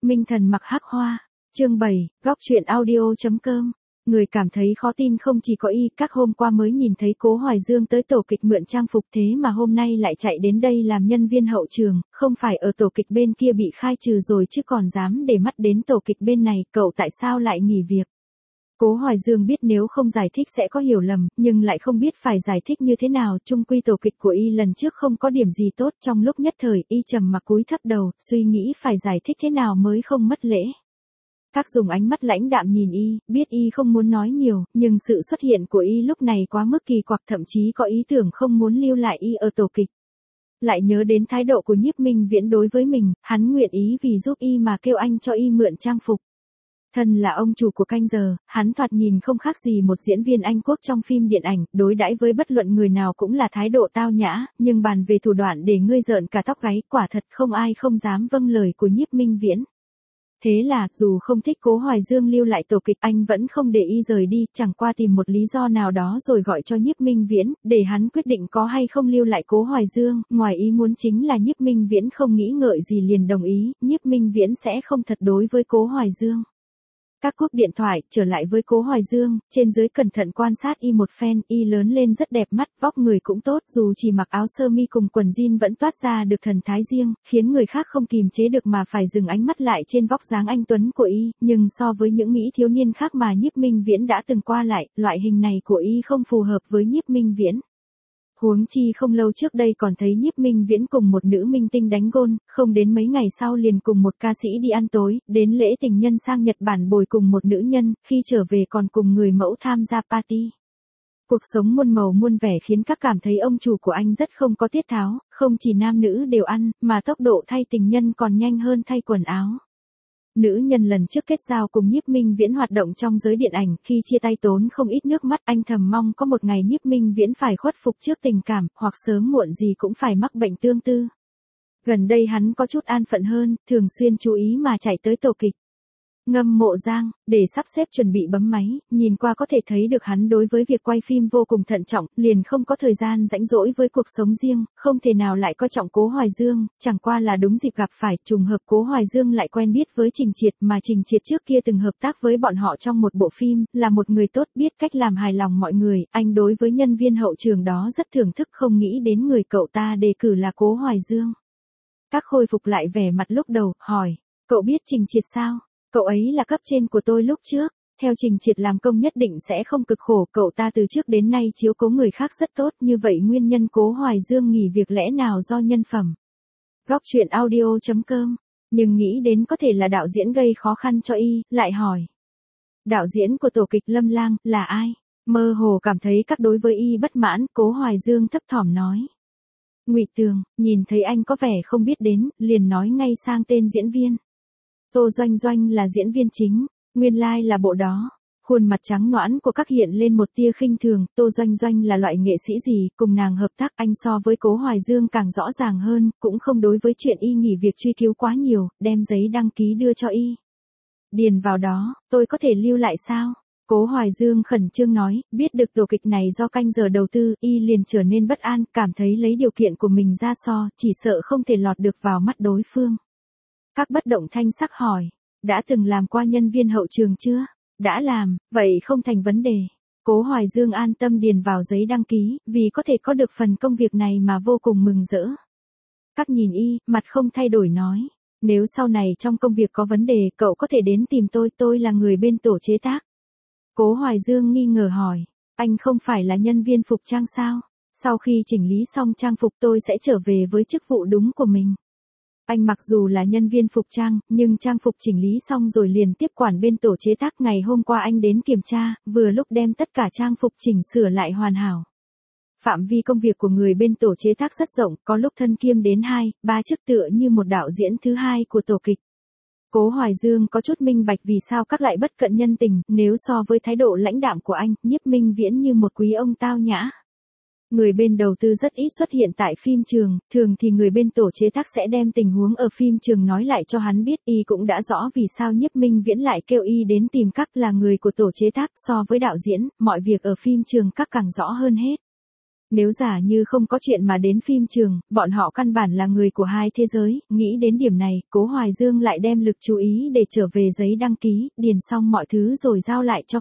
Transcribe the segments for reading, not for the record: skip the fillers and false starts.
Minh thần mặc hắc hoa. Chương 7, góc truyện audio.com. Người cảm thấy khó tin không chỉ có y, các hôm qua mới nhìn thấy Cố Hoài Dương tới tổ kịch mượn trang phục thế mà hôm nay lại chạy đến đây làm nhân viên hậu trường, không phải ở tổ kịch bên kia bị khai trừ rồi chứ còn dám để mắt đến tổ kịch bên này, cậu tại sao lại nghỉ việc? Cố Hoài Dương biết nếu không giải thích sẽ có hiểu lầm, nhưng lại không biết phải giải thích như thế nào, chung quy tổ kịch của y lần trước không có điểm gì tốt, trong lúc nhất thời y trầm mặc cúi thấp đầu, suy nghĩ phải giải thích thế nào mới không mất lễ. Các dùng ánh mắt lãnh đạm nhìn y, biết y không muốn nói nhiều, nhưng sự xuất hiện của y lúc này quá mức kỳ quặc, thậm chí có ý tưởng không muốn lưu lại y ở tổ kịch. Lại nhớ đến thái độ của Nhiếp Minh Viễn đối với mình, hắn nguyện ý vì giúp y mà kêu anh cho y mượn trang phục. Thân là ông chủ của canh giờ, hắn thoạt nhìn không khác gì một diễn viên Anh quốc trong phim điện ảnh, đối đãi với bất luận người nào cũng là thái độ tao nhã, nhưng bàn về thủ đoạn để ngươi rợn cả tóc gáy, quả thật không ai không dám vâng lời của Nhiếp Minh Viễn. Thế là, dù không thích Cố Hoài Dương lưu lại tổ kịch, anh vẫn không để y rời đi, chẳng qua tìm một lý do nào đó rồi gọi cho Nhiếp Minh Viễn, để hắn quyết định có hay không lưu lại Cố Hoài Dương, ngoài ý muốn chính là Nhiếp Minh Viễn không nghĩ ngợi gì liền đồng ý, Nhiếp Minh Viễn sẽ không thật đối với Cố Hoài Dương. Các cuộc điện thoại, trở lại với Cố Hoài Dương, trên dưới cẩn thận quan sát y một phen, y lớn lên rất đẹp mắt, vóc người cũng tốt, dù chỉ mặc áo sơ mi cùng quần jean vẫn toát ra được thần thái riêng, khiến người khác không kìm chế được mà phải dừng ánh mắt lại trên vóc dáng anh tuấn của y, nhưng so với những mỹ thiếu niên khác mà Nhiếp Minh Viễn đã từng qua lại, loại hình này của y không phù hợp với Nhiếp Minh Viễn. Huống chi không lâu trước đây còn thấy Nhiếp Minh Viễn cùng một nữ minh tinh đánh gôn, không đến mấy ngày sau liền cùng một ca sĩ đi ăn tối, đến lễ tình nhân sang Nhật Bản bồi cùng một nữ nhân, khi trở về còn cùng người mẫu tham gia party. Cuộc sống muôn màu muôn vẻ khiến các cảm thấy ông chủ của anh rất không có tiết tháo, không chỉ nam nữ đều ăn, mà tốc độ thay tình nhân còn nhanh hơn thay quần áo. Nữ nhân lần trước kết giao cùng Nhiếp Minh Viễn hoạt động trong giới điện ảnh, khi chia tay tốn không ít nước mắt, anh thầm mong có một ngày Nhiếp Minh Viễn phải khuất phục trước tình cảm, hoặc sớm muộn gì cũng phải mắc bệnh tương tư. Gần đây hắn có chút an phận hơn, thường xuyên chú ý mà chạy tới tổ kịch. Ngâm Mộ Giang, để sắp xếp chuẩn bị bấm máy, nhìn qua có thể thấy được hắn đối với việc quay phim vô cùng thận trọng, liền không có thời gian rãnh rỗi với cuộc sống riêng, không thể nào lại coi trọng Cố Hoài Dương, chẳng qua là đúng dịp gặp phải, trùng hợp Cố Hoài Dương lại quen biết với Trình Triệt, mà Trình Triệt trước kia từng hợp tác với bọn họ trong một bộ phim, là một người tốt, biết cách làm hài lòng mọi người, anh đối với nhân viên hậu trường đó rất thưởng thức, không nghĩ đến người cậu ta đề cử là Cố Hoài Dương. Các khôi phục lại vẻ mặt lúc đầu, hỏi, cậu biết Trình Triệt sao? Cậu ấy là cấp trên của tôi lúc trước, theo Trình Triệt làm công nhất định sẽ không cực khổ, cậu ta từ trước đến nay chiếu cố người khác rất tốt, như vậy nguyên nhân Cố Hoài Dương nghỉ việc lẽ nào do nhân phẩm. Góc truyện audio.com, nhưng nghĩ đến có thể là đạo diễn gây khó khăn cho y, lại hỏi. Đạo diễn của tổ kịch Lâm Lang, là ai? Mơ hồ cảm thấy các đối với y bất mãn, Cố Hoài Dương thấp thỏm nói. Ngụy Tường, nhìn thấy anh có vẻ không biết đến, liền nói ngay sang tên diễn viên. Tô Doanh Doanh là diễn viên chính, nguyên lai là bộ đó. Khuôn mặt trắng nõn của các hiện lên một tia khinh thường, Tô Doanh Doanh là loại nghệ sĩ gì, cùng nàng hợp tác anh so với Cố Hoài Dương càng rõ ràng hơn, cũng không đối với chuyện y nghỉ việc truy cứu quá nhiều, đem giấy đăng ký đưa cho y. Điền vào đó, tôi có thể lưu lại sao? Cố Hoài Dương khẩn trương nói, biết được tổ kịch này do canh giờ đầu tư, y liền trở nên bất an, cảm thấy lấy điều kiện của mình ra so, chỉ sợ không thể lọt được vào mắt đối phương. Các bất động thanh sắc hỏi, đã từng làm qua nhân viên hậu trường chưa? Đã làm, vậy không thành vấn đề. Cố Hoài Dương an tâm điền vào giấy đăng ký, vì có thể có được phần công việc này mà vô cùng mừng rỡ. Các nhìn y, mặt không thay đổi nói, nếu sau này trong công việc có vấn đề, cậu có thể đến tìm tôi là người bên tổ chế tác. Cố Hoài Dương nghi ngờ hỏi, anh không phải là nhân viên phục trang sao? Sau khi chỉnh lý xong trang phục tôi sẽ trở về với chức vụ đúng của mình. Anh mặc dù là nhân viên phục trang, nhưng trang phục chỉnh lý xong rồi liền tiếp quản bên tổ chế tác. Ngày hôm qua anh đến kiểm tra, vừa lúc đem tất cả trang phục chỉnh sửa lại hoàn hảo. Phạm vi công việc của người bên tổ chế tác rất rộng, có lúc thân kiêm đến 2, 3 chức tựa như một đạo diễn thứ hai của tổ kịch. Cố Hoài Dương có chút minh bạch vì sao các lại bất cận nhân tình, nếu so với thái độ lãnh đạm của anh, Nhiếp Minh Viễn như một quý ông tao nhã. Người bên đầu tư rất ít xuất hiện tại phim trường, thường thì người bên tổ chế tác sẽ đem tình huống ở phim trường nói lại cho hắn biết, y cũng đã rõ vì sao Nhiếp Minh Viễn lại kêu y đến tìm các là người của tổ chế tác, so với đạo diễn, mọi việc ở phim trường các càng rõ hơn hết. Nếu giả như không có chuyện mà đến phim trường, bọn họ căn bản là người của hai thế giới, nghĩ đến điểm này, Cố Hoài Dương lại đem lực chú ý để trở về giấy đăng ký, điền xong mọi thứ rồi giao lại cho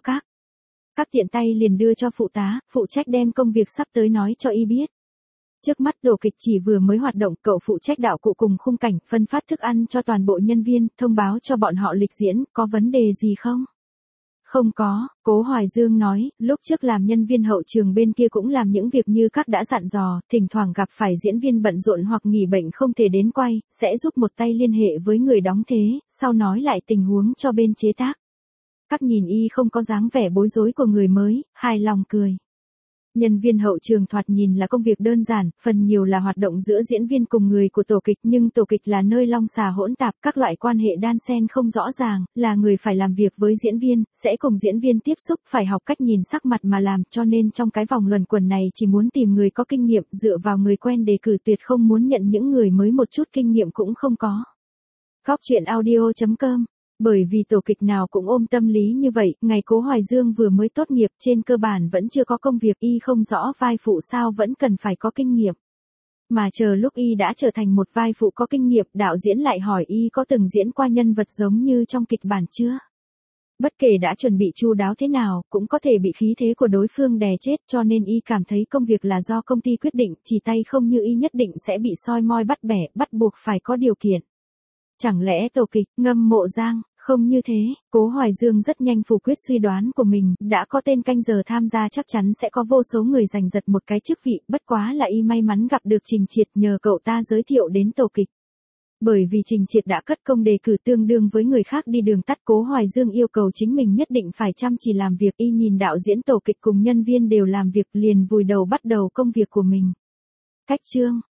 các tiện tay liền đưa cho phụ tá, phụ trách đem công việc sắp tới nói cho y biết. Trước mắt tổ kịch chỉ vừa mới hoạt động, cậu phụ trách đạo cụ cùng khung cảnh, phân phát thức ăn cho toàn bộ nhân viên, thông báo cho bọn họ lịch diễn, có vấn đề gì không? Không có, Cố Hoài Dương nói, lúc trước làm nhân viên hậu trường bên kia cũng làm những việc như các đã dặn dò, thỉnh thoảng gặp phải diễn viên bận rộn hoặc nghỉ bệnh không thể đến quay, sẽ giúp một tay liên hệ với người đóng thế, sau nói lại tình huống cho bên chế tác. Các nhìn y không có dáng vẻ bối rối của người mới, hài lòng cười. Nhân viên hậu trường thoạt nhìn là công việc đơn giản, phần nhiều là hoạt động giữa diễn viên cùng người của tổ kịch, nhưng tổ kịch là nơi long xà hỗn tạp, các loại quan hệ đan xen không rõ ràng, là người phải làm việc với diễn viên, sẽ cùng diễn viên tiếp xúc, phải học cách nhìn sắc mặt mà làm, cho nên trong cái vòng luẩn quẩn này chỉ muốn tìm người có kinh nghiệm, dựa vào người quen đề cử, tuyệt không muốn nhận những người mới một chút kinh nghiệm cũng không có. Góc truyện audio.com. Bởi vì tổ kịch nào cũng ôm tâm lý như vậy, ngày Cố Hoài Dương vừa mới tốt nghiệp, trên cơ bản vẫn chưa có công việc, y không rõ vai phụ sao vẫn cần phải có kinh nghiệm. Mà chờ lúc y đã trở thành một vai phụ có kinh nghiệm, đạo diễn lại hỏi y có từng diễn qua nhân vật giống như trong kịch bản chưa? Bất kể đã chuẩn bị chu đáo thế nào, cũng có thể bị khí thế của đối phương đè chết, cho nên y cảm thấy công việc là do công ty quyết định, chỉ tay không như y nhất định sẽ bị soi mói bắt bẻ, bắt buộc phải có điều kiện. Chẳng lẽ tổ kịch, ngâm Mộ Giang, không như thế, Cố Hoài Dương rất nhanh phủ quyết suy đoán của mình, đã có tên canh giờ tham gia chắc chắn sẽ có vô số người giành giật một cái chức vị, bất quá là y may mắn gặp được Trình Triệt nhờ cậu ta giới thiệu đến tổ kịch. Bởi vì Trình Triệt đã cất công đề cử tương đương với người khác đi đường tắt, Cố Hoài Dương yêu cầu chính mình nhất định phải chăm chỉ làm việc, y nhìn đạo diễn tổ kịch cùng nhân viên đều làm việc liền vùi đầu bắt đầu công việc của mình. Cách chương